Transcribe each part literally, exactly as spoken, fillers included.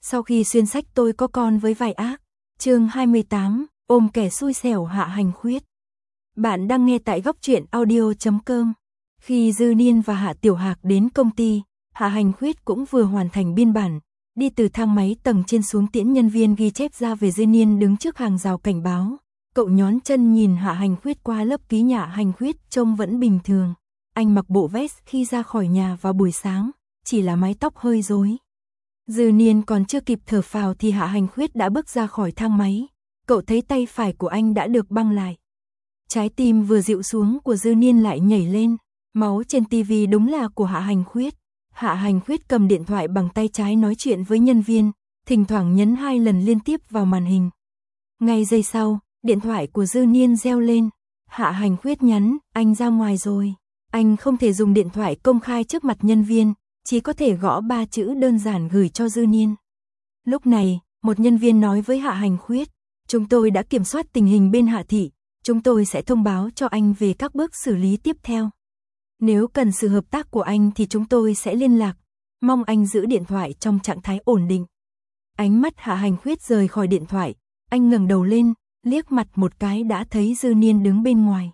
Sau khi xuyên sách tôi có con với vài ác. Chương hai mươi tám, ôm kẻ xui xẻo Hạ Hành Khuyết. Bạn đang nghe tại góc truyện audio chấm com. Khi Dư Niên và Hạ Tiểu Hạc đến công ty, Hạ Hành Khuyết cũng vừa hoàn thành biên bản, đi từ thang máy tầng trên xuống tiễn nhân viên ghi chép ra về. Dư Niên đứng trước hàng rào cảnh báo, cậu nhón chân nhìn Hạ Hành Khuyết qua lớp ký nhạ. Hành Khuyết trông vẫn bình thường, anh mặc bộ vest khi ra khỏi nhà vào buổi sáng, chỉ là mái tóc hơi rối. Dư Niên còn chưa kịp thở phào thì Hạ Hành Khuyết đã bước ra khỏi thang máy, cậu thấy tay phải của anh đã được băng lại. Trái tim vừa dịu xuống của Dư Niên lại nhảy lên, máu trên tivi đúng là của Hạ Hành Khuyết. Hạ Hành Khuyết cầm điện thoại bằng tay trái nói chuyện với nhân viên, thỉnh thoảng nhấn hai lần liên tiếp vào màn hình. Ngay giây sau, điện thoại của Dư Niên reo lên. Hạ Hành Khuyết nhắn, anh ra ngoài rồi. Anh không thể dùng điện thoại công khai trước mặt nhân viên, chỉ có thể gõ ba chữ đơn giản gửi cho Dư Niên. Lúc này, một nhân viên nói với Hạ Hành Khuyết, chúng tôi đã kiểm soát tình hình bên Hạ thị, chúng tôi sẽ thông báo cho anh về các bước xử lý tiếp theo. Nếu cần sự hợp tác của anh thì chúng tôi sẽ liên lạc, mong anh giữ điện thoại trong trạng thái ổn định. Ánh mắt Hạ Hành Khuyết rời khỏi điện thoại, anh ngẩng đầu lên, liếc mặt một cái đã thấy Dư Niên đứng bên ngoài.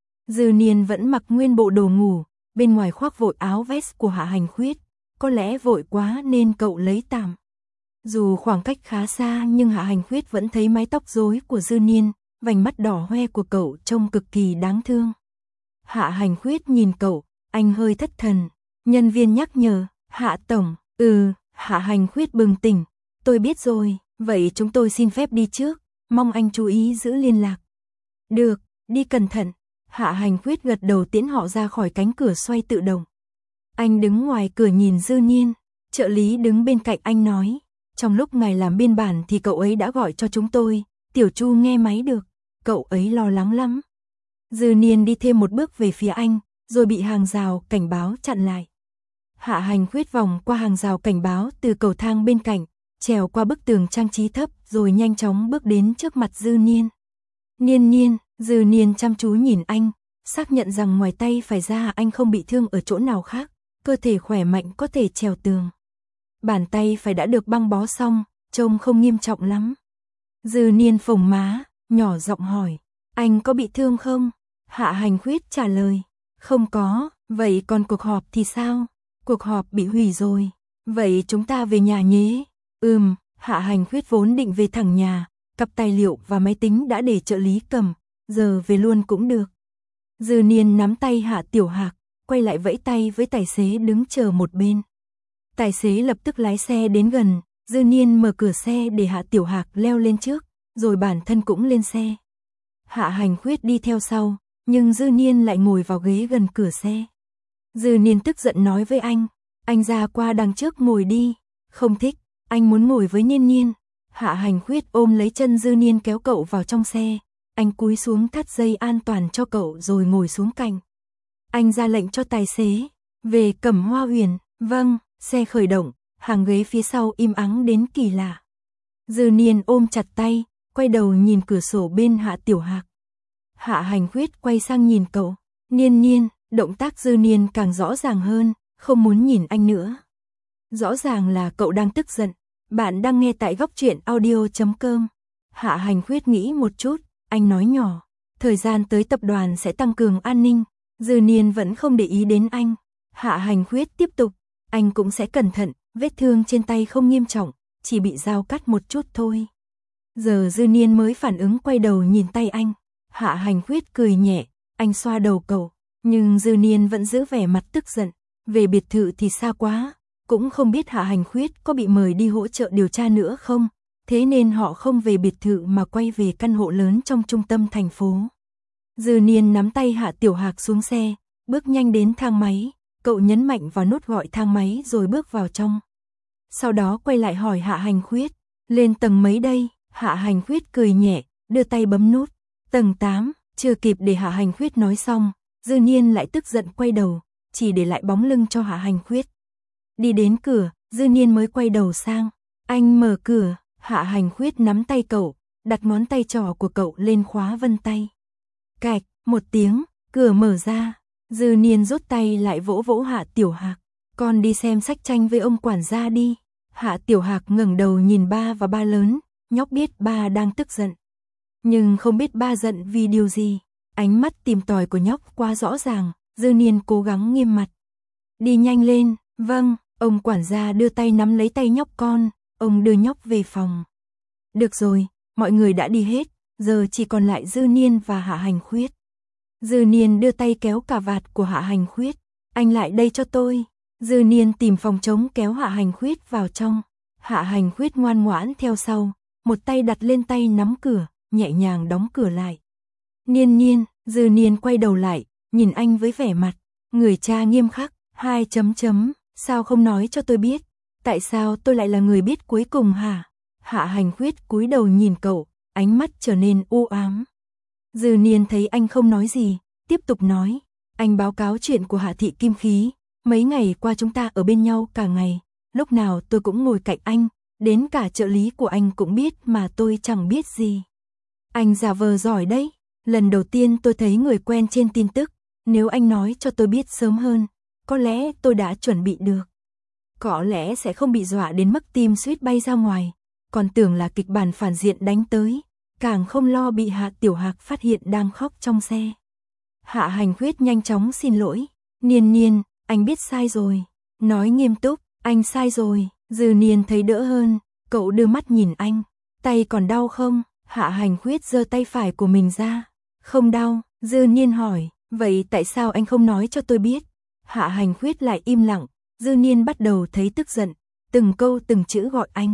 Dư Niên vẫn mặc nguyên bộ đồ ngủ, bên ngoài khoác vội áo vest của Hạ Hành Khuyết, có lẽ vội quá nên cậu lấy tạm. Dù khoảng cách khá xa nhưng Hạ Hành Khuyết vẫn thấy mái tóc rối của Dư Niên, vành mắt đỏ hoe của cậu trông cực kỳ đáng thương. Hạ Hành Khuyết nhìn cậu, anh hơi thất thần. Nhân viên nhắc nhở, Hạ Tổng, ừ, Hạ Hành Khuyết bừng tỉnh, tôi biết rồi, vậy chúng tôi xin phép đi trước, mong anh chú ý giữ liên lạc. Được, đi cẩn thận. Hạ Hành Khuyết gật đầu tiễn họ ra khỏi cánh cửa xoay tự động. Anh đứng ngoài cửa nhìn Dư Niên, trợ lý đứng bên cạnh anh nói, trong lúc ngài làm biên bản thì cậu ấy đã gọi cho chúng tôi, Tiểu Chu nghe máy được, cậu ấy lo lắng lắm. Dư Niên đi thêm một bước về phía anh, rồi bị hàng rào cảnh báo chặn lại. Hạ Hành Khuyết vòng qua hàng rào cảnh báo từ cầu thang bên cạnh, trèo qua bức tường trang trí thấp rồi nhanh chóng bước đến trước mặt Dư Niên. Niên Niên, Dư Niên chăm chú nhìn anh, xác nhận rằng ngoài tay phải ra anh không bị thương ở chỗ nào khác, cơ thể khỏe mạnh có thể trèo tường. Bàn tay phải đã được băng bó xong, trông không nghiêm trọng lắm. Dư Niên phồng má, nhỏ giọng hỏi, anh có bị thương không? Hạ Hành Khuyết trả lời, không có, vậy còn cuộc họp thì sao? Cuộc họp bị hủy rồi, vậy chúng ta về nhà nhé. Ừm, Hạ Hành Khuyết vốn định về thẳng nhà, cặp tài liệu và máy tính đã để trợ lý cầm, giờ về luôn cũng được. Dư Niên nắm tay Hạ Tiểu Hạc, quay lại vẫy tay với tài xế đứng chờ một bên. Tài xế lập tức lái xe đến gần, Dư Niên mở cửa xe để Hạ Tiểu Hạc leo lên trước, rồi bản thân cũng lên xe. Hạ Hành Khuyết đi theo sau, nhưng Dư Niên lại ngồi vào ghế gần cửa xe. Dư Niên tức giận nói với anh, anh ra qua đằng trước ngồi đi, không thích, anh muốn ngồi với Niên Niên. Hạ Hành Khuyết ôm lấy chân Dư Niên kéo cậu vào trong xe, anh cúi xuống thắt dây an toàn cho cậu rồi ngồi xuống cạnh. Anh ra lệnh cho tài xế, về Cẩm Hoa Huyền, vâng, xe khởi động, hàng ghế phía sau im ắng đến kỳ lạ. Dư Niên ôm chặt tay, quay đầu nhìn cửa sổ bên Hạ Tiểu Hạc. Hạ Hành Khuyết quay sang nhìn cậu, Niên Niên, động tác Dư Niên càng rõ ràng hơn, không muốn nhìn anh nữa. Rõ ràng là cậu đang tức giận. Bạn đang nghe tại góc truyện audio chấm com. Hạ Hành Khuyết nghĩ một chút, anh nói nhỏ, thời gian tới tập đoàn sẽ tăng cường an ninh. Dư Niên vẫn không để ý đến anh. Hạ Hành Khuyết tiếp tục, anh cũng sẽ cẩn thận, vết thương trên tay không nghiêm trọng, chỉ bị dao cắt một chút thôi. Giờ Dư Niên mới phản ứng quay đầu nhìn tay anh. Hạ Hành Khuyết cười nhẹ, anh xoa đầu cậu, nhưng Dư Niên vẫn giữ vẻ mặt tức giận. Về biệt thự thì xa quá, cũng không biết Hạ Hành Khuyết có bị mời đi hỗ trợ điều tra nữa không, thế nên họ không về biệt thự mà quay về căn hộ lớn trong trung tâm thành phố. Dư Niên nắm tay Hạ Tiểu Hạc xuống xe, bước nhanh đến thang máy, cậu nhấn mạnh vào nút gọi thang máy rồi bước vào trong. Sau đó quay lại hỏi Hạ Hành Khuyết, lên tầng mấy đây? Hạ Hành Khuyết cười nhẹ, đưa tay bấm nút, tầng tám, chưa kịp để Hạ Hành Khuyết nói xong, Dư Niên lại tức giận quay đầu, chỉ để lại bóng lưng cho Hạ Hành Khuyết. Đi đến cửa, Dư Niên mới quay đầu sang, anh mở cửa. Hạ Hành Khuyết nắm tay cậu, đặt ngón tay trỏ của cậu lên khóa vân tay. Cạch, một tiếng, cửa mở ra, Dư Niên rút tay lại vỗ vỗ Hạ Tiểu Hạc, con đi xem sách tranh với ông quản gia đi. Hạ Tiểu Hạc ngẩng đầu nhìn ba và ba lớn, nhóc biết ba đang tức giận. Nhưng không biết ba giận vì điều gì. Ánh mắt tìm tòi của nhóc quá rõ ràng, Dư Niên cố gắng nghiêm mặt. Đi nhanh lên, vâng, ông quản gia đưa tay nắm lấy tay nhóc con, ông đưa nhóc về phòng. Được rồi, mọi người đã đi hết, giờ chỉ còn lại Dư Niên và Hạ Hành Khuyết. Dư Niên đưa tay kéo cà vạt của Hạ Hành Khuyết, anh lại đây cho tôi. Dư Niên tìm phòng trống kéo Hạ Hành Khuyết vào trong. Hạ Hành Khuyết ngoan ngoãn theo sau, một tay đặt lên tay nắm cửa, nhẹ nhàng đóng cửa lại. Niên Niên, Dư Niên quay đầu lại, nhìn anh với vẻ mặt, người cha nghiêm khắc, hai chấm chấm, sao không nói cho tôi biết, tại sao tôi lại là người biết cuối cùng hả? Hạ Hành Khuyết cúi đầu nhìn cậu, ánh mắt trở nên u ám. Dư Niên thấy anh không nói gì, tiếp tục nói, anh báo cáo chuyện của Hạ thị kim khí, mấy ngày qua chúng ta ở bên nhau cả ngày, lúc nào tôi cũng ngồi cạnh anh, đến cả trợ lý của anh cũng biết mà tôi chẳng biết gì. Anh giả vờ giỏi đấy, lần đầu tiên tôi thấy người quen trên tin tức, nếu anh nói cho tôi biết sớm hơn, có lẽ tôi đã chuẩn bị được. Có lẽ sẽ không bị dọa đến mức tim suýt bay ra ngoài, còn tưởng là kịch bản phản diện đánh tới, càng không lo bị Hạ Tiểu Hạc phát hiện đang khóc trong xe. Hạ Hành Khuyết nhanh chóng xin lỗi, Niên Niên, anh biết sai rồi. Nói nghiêm túc, anh sai rồi. Dư Niên thấy đỡ hơn, cậu đưa mắt nhìn anh, tay còn đau không? Hạ Hành Khuyết giơ tay phải của mình ra, không đau. Dư Niên hỏi, vậy tại sao anh không nói cho tôi biết? Hạ Hành Khuyết lại im lặng, Dư Niên bắt đầu thấy tức giận, từng câu từng chữ gọi anh.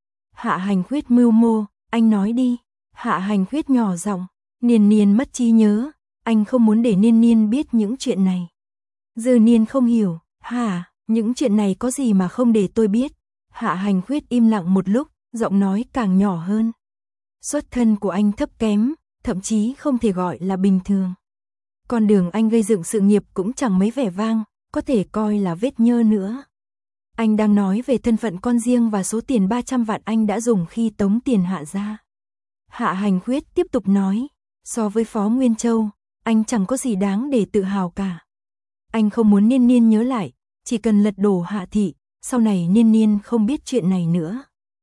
Hạ Hành Khuyết mưu mô, anh nói đi. Hạ Hành Khuyết nhỏ giọng, Niên Niên mất trí nhớ, anh không muốn để Niên Niên biết những chuyện này. Dư Niên không hiểu, hả, những chuyện này có gì mà không để tôi biết? Hạ Hành Khuyết im lặng một lúc, giọng nói càng nhỏ hơn. Xuất thân của anh thấp kém, thậm chí không thể gọi là bình thường. Con đường anh gây dựng sự nghiệp cũng chẳng mấy vẻ vang, có thể coi là vết nhơ nữa. Anh đang nói về thân phận con riêng và số tiền ba trăm vạn anh đã dùng khi tống tiền Hạ ra. Hạ Hành Khuyết tiếp tục nói, so với Phó Nguyên Châu, anh chẳng có gì đáng để tự hào cả. Anh không muốn Niên Niên nhớ lại, chỉ cần lật đổ Hạ thị, sau này Niên Niên không biết chuyện này nữa.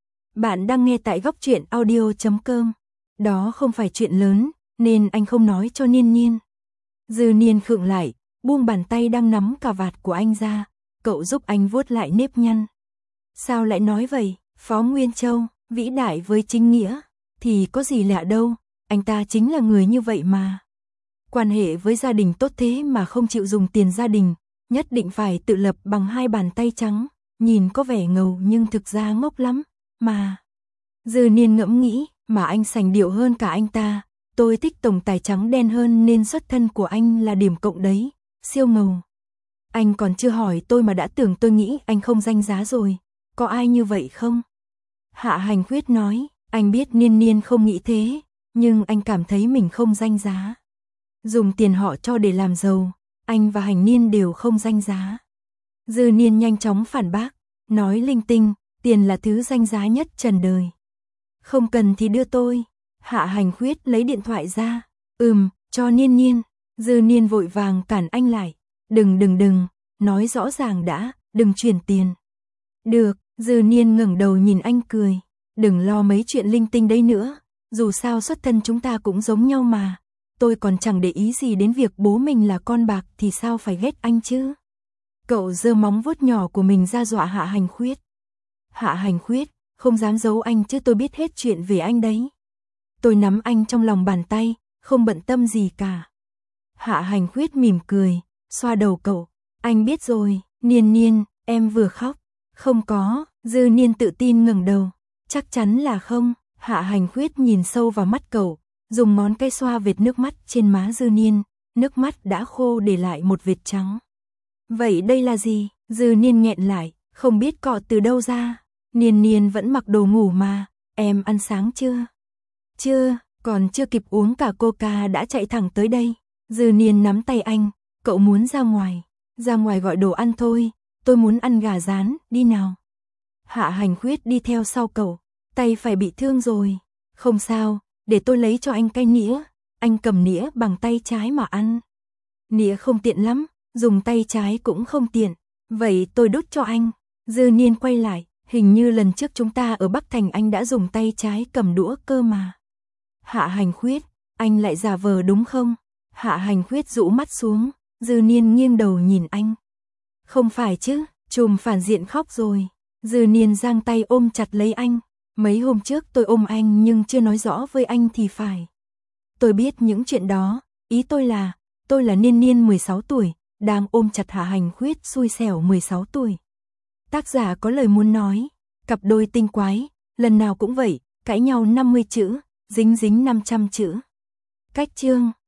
Bạn đang nghe tại góc truyện audio chấm com. Đó không phải chuyện lớn, nên anh không nói cho Niên Niên. Dư Niên khựng lại, buông bàn tay đang nắm cà vạt của anh ra, cậu giúp anh vuốt lại nếp nhăn. Sao lại nói vậy? Phó Nguyên Châu, vĩ đại với chính nghĩa, thì có gì lạ đâu, anh ta chính là người như vậy mà. Quan hệ với gia đình tốt thế mà không chịu dùng tiền gia đình, nhất định phải tự lập bằng hai bàn tay trắng, nhìn có vẻ ngầu nhưng thực ra ngốc lắm, mà. Dư Niên ngẫm nghĩ, mà anh sành điệu hơn cả anh ta, tôi thích tổng tài trắng đen hơn nên xuất thân của anh là điểm cộng đấy, siêu ngầu. Anh còn chưa hỏi tôi mà đã tưởng tôi nghĩ anh không danh giá rồi, có ai như vậy không? Hạ Hành Khuyết nói, anh biết Niên Niên không nghĩ thế, nhưng anh cảm thấy mình không danh giá. Dùng tiền họ cho để làm giàu, anh và Hành Niên đều không danh giá. Dư Niên nhanh chóng phản bác, nói linh tinh, tiền là thứ danh giá nhất trần đời. Không cần thì đưa tôi. Hạ Hành Khuyết lấy điện thoại ra, ừm, cho Niên Niên. Dư Niên vội vàng cản anh lại, đừng đừng đừng, nói rõ ràng đã, đừng chuyển tiền. Được, Dư Niên ngẩng đầu nhìn anh cười, đừng lo mấy chuyện linh tinh đấy nữa, dù sao xuất thân chúng ta cũng giống nhau mà. Tôi còn chẳng để ý gì đến việc bố mình là con bạc thì sao phải ghét anh chứ. Cậu giơ móng vuốt nhỏ của mình ra dọa Hạ Hành Khuyết. Hạ Hành Khuyết, không dám giấu anh chứ tôi biết hết chuyện về anh đấy. Tôi nắm anh trong lòng bàn tay, không bận tâm gì cả. Hạ Hành Khuyết mỉm cười, xoa đầu cậu, anh biết rồi. Niên Niên, em vừa khóc. Không có. Dư Niên tự tin ngẩng đầu, chắc chắn là không. Hạ Hành Khuyết nhìn sâu vào mắt cậu, dùng ngón cái xoa vệt nước mắt trên má Dư Niên, nước mắt đã khô để lại một vệt trắng. Vậy đây là gì? Dư Niên nghẹn lại, không biết cọ từ đâu ra. Niên Niên vẫn mặc đồ ngủ mà, em ăn sáng chưa? Chưa, còn chưa kịp uống cả coca đã chạy thẳng tới đây. Dư Niên nắm tay anh, cậu muốn ra ngoài, ra ngoài gọi đồ ăn thôi, tôi muốn ăn gà rán, đi nào. Hạ Hành Khuyết đi theo sau cậu, tay phải bị thương rồi. Không sao, để tôi lấy cho anh cái nĩa, anh cầm nĩa bằng tay trái mà ăn. Nĩa không tiện lắm, dùng tay trái cũng không tiện, vậy tôi đút cho anh. Dư Niên quay lại, Hình như lần trước chúng ta ở Bắc Thành anh đã dùng tay trái cầm đũa cơ mà. Hạ Hành Khuyết, anh lại giả vờ đúng không? Hạ Hành Khuyết rũ mắt xuống, Dư Niên nghiêng đầu nhìn anh. Không phải chứ, trùm phản diện khóc rồi. Dư Niên giang tay ôm chặt lấy anh. Mấy hôm trước tôi ôm anh nhưng chưa nói rõ với anh thì phải. Tôi biết những chuyện đó, ý tôi là, tôi là Niên Niên mười sáu tuổi, đang ôm chặt Hạ Hành Khuyết xui xẻo mười sáu tuổi. Tác giả có lời muốn nói, cặp đôi tinh quái, lần nào cũng vậy, cãi nhau năm mươi chữ, dính dính năm trăm chữ. Cách chương